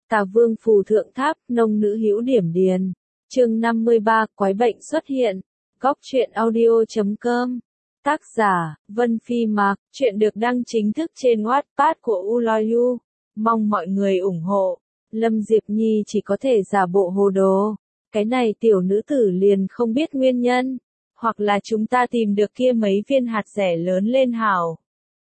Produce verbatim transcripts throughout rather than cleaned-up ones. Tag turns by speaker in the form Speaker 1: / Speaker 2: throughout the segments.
Speaker 1: Tà Vương phù thượng tháp, nông nữ hữu điểm điền. Chương năm mươi ba, quái bệnh xuất hiện. Góc truyện audio chấm com. Tác giả, Vân Phi Mạc. Chuyện được đăng chính thức trên Wattpad của Uloyu. Mong mọi người ủng hộ. Lâm Diệp Nhi chỉ có thể giả bộ hồ đồ. Cái này tiểu nữ tử liền không biết nguyên nhân. Hoặc là chúng ta tìm được kia mấy viên hạt rẻ lớn lên hảo.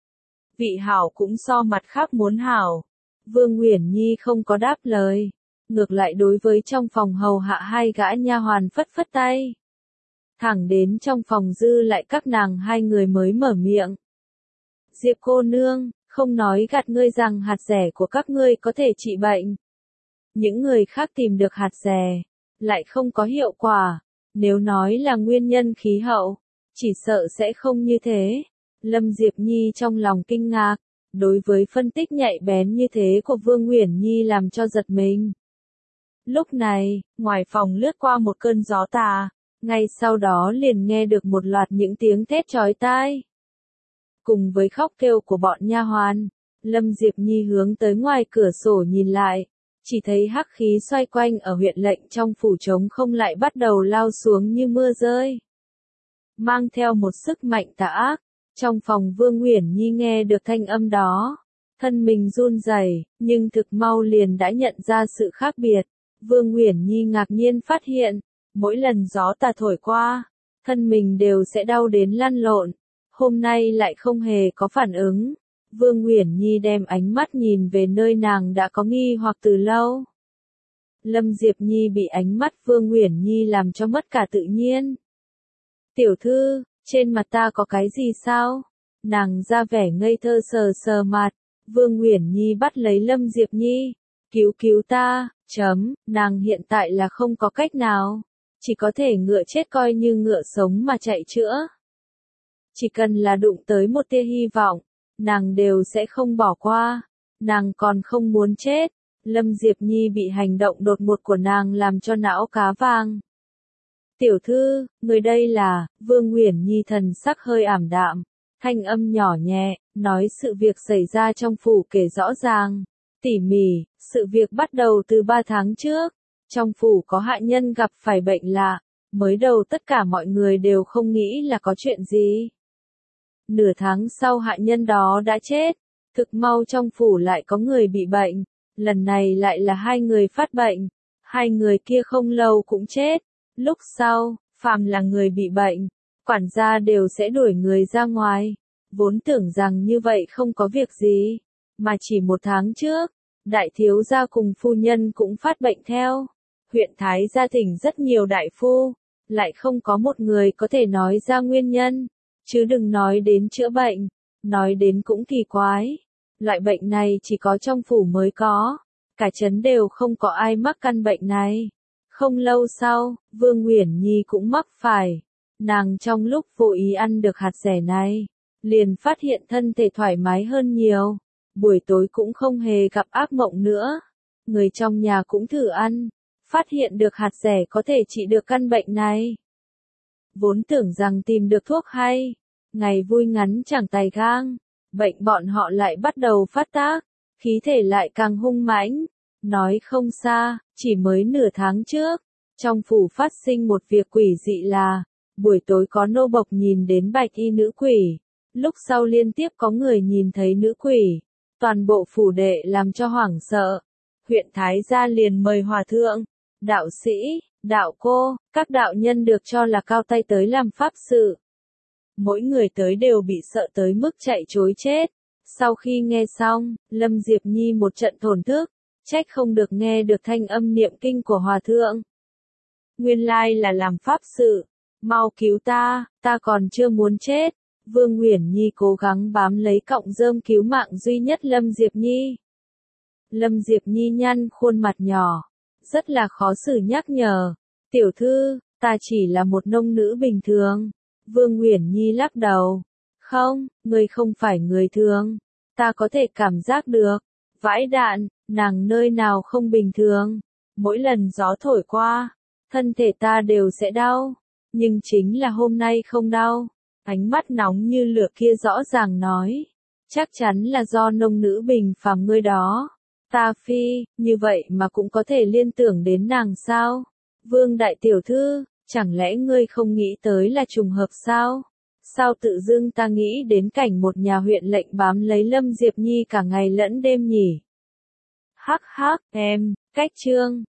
Speaker 1: Vị hảo cũng so mặt khác muốn hảo. Vương Uyển Nhi không có đáp lời. Ngược lại đối với trong phòng hầu hạ hai gã nha hoàn phất phất tay. Thẳng đến trong phòng dư lại các nàng hai người mới mở miệng. Diệp cô nương, không nói gạt ngươi rằng hạt rẻ của các ngươi có thể trị bệnh. Những người khác tìm được hạt rẻ, lại không có hiệu quả. Nếu nói là nguyên nhân khí hậu, chỉ sợ sẽ không như thế. Lâm Diệp Nhi trong lòng kinh ngạc, đối với phân tích nhạy bén như thế của Vương Uyển Nhi làm cho giật mình. Lúc này, ngoài phòng lướt qua một cơn gió tà, ngay sau đó liền nghe được một loạt những tiếng thét chói tai. Cùng với khóc kêu của bọn nha hoàn, Lâm Diệp Nhi hướng tới ngoài cửa sổ nhìn lại, chỉ thấy hắc khí xoay quanh ở huyện lệnh trong phủ trống không lại bắt đầu lao xuống như mưa rơi. Mang theo một sức mạnh tà ác, trong phòng Vương Uyển Nhi nghe được thanh âm đó, thân mình run rẩy, nhưng thực mau liền đã nhận ra sự khác biệt. Vương Uyển Nhi ngạc nhiên phát hiện, mỗi lần gió tà thổi qua, thân mình đều sẽ đau đến lăn lộn, hôm nay lại không hề có phản ứng. Vương Uyển Nhi đem ánh mắt nhìn về nơi nàng đã có nghi hoặc từ lâu. Lâm Diệp Nhi bị ánh mắt Vương Uyển Nhi làm cho mất cả tự nhiên. Tiểu thư, trên mặt ta có cái gì sao? Nàng ra vẻ ngây thơ sờ sờ mặt. Vương Uyển Nhi bắt lấy Lâm Diệp Nhi. Cứu cứu ta, chấm, nàng hiện tại là không có cách nào. Chỉ có thể ngựa chết coi như ngựa sống mà chạy chữa. Chỉ cần là đụng tới một tia hy vọng, nàng đều sẽ không bỏ qua. Nàng còn không muốn chết. Lâm Diệp Nhi bị hành động đột ngột của nàng làm cho não cá vàng. Tiểu thư, người đây là, Vương Uyển Nhi thần sắc hơi ảm đạm, thanh âm nhỏ nhẹ, nói sự việc xảy ra trong phủ kể rõ ràng, tỉ mỉ, sự việc bắt đầu từ ba tháng trước, trong phủ có hạ nhân gặp phải bệnh lạ, mới đầu tất cả mọi người đều không nghĩ là có chuyện gì. Nửa tháng sau hạ nhân đó đã chết, thực mau trong phủ lại có người bị bệnh, lần này lại là hai người phát bệnh, hai người kia không lâu cũng chết. Lúc sau, phàm là người bị bệnh, quản gia đều sẽ đuổi người ra ngoài. Vốn tưởng rằng như vậy không có việc gì, mà chỉ một tháng trước, đại thiếu gia cùng phu nhân cũng phát bệnh theo. Huyện Thái gia thỉnh rất nhiều đại phu, lại không có một người có thể nói ra nguyên nhân, chứ đừng nói đến chữa bệnh, nói đến cũng kỳ quái. Loại bệnh này chỉ có trong phủ mới có, cả trấn đều không có ai mắc căn bệnh này. Không lâu sau, Vương Uyển Nhi cũng mắc phải. Nàng trong lúc vô ý ăn được hạt rẻ này, liền phát hiện thân thể thoải mái hơn nhiều. Buổi tối cũng không hề gặp ác mộng nữa. Người trong nhà cũng thử ăn, phát hiện được hạt rẻ có thể trị được căn bệnh này. Vốn tưởng rằng tìm được thuốc hay, ngày vui ngắn chẳng tài gang, bệnh bọn họ lại bắt đầu phát tác, khí thể lại càng hung mãnh. Nói không xa, chỉ mới nửa tháng trước, trong phủ phát sinh một việc quỷ dị là, buổi tối có nô bộc nhìn đến bạch y nữ quỷ, lúc sau liên tiếp có người nhìn thấy nữ quỷ, toàn bộ phủ đệ làm cho hoảng sợ. Huyện Thái gia liền mời hòa thượng, đạo sĩ, đạo cô, các đạo nhân được cho là cao tay tới làm pháp sự. Mỗi người tới đều bị sợ tới mức chạy trối chết. Sau khi nghe xong, Lâm Diệp Nhi một trận thổn thức. Trách không được nghe được thanh âm niệm kinh của hòa thượng. Nguyên lai là làm pháp sự. Mau cứu ta, ta còn chưa muốn chết. Vương Uyển Nhi cố gắng bám lấy cọng rơm cứu mạng duy nhất Lâm Diệp Nhi. Lâm Diệp Nhi nhăn khuôn mặt nhỏ, rất là khó xử nhắc nhở. Tiểu thư, ta chỉ là một nông nữ bình thường. Vương Uyển Nhi lắc đầu. Không, ngươi không phải người thường. Ta có thể cảm giác được. Vãi đạn, nàng nơi nào không bình thường. Mỗi lần gió thổi qua, thân thể ta đều sẽ đau. Nhưng chính là hôm nay không đau. Ánh mắt nóng như lửa kia rõ ràng nói. Chắc chắn là do nông nữ bình phàm ngươi đó. Ta phi, như vậy mà cũng có thể liên tưởng đến nàng sao? Vương đại tiểu thư, chẳng lẽ ngươi không nghĩ tới là trùng hợp sao? Sao tự dưng ta nghĩ đến cảnh một nhà huyện lệnh bám lấy Lâm Diệp Nhi cả ngày lẫn đêm nhỉ? Hắc hắc, em, cách chương.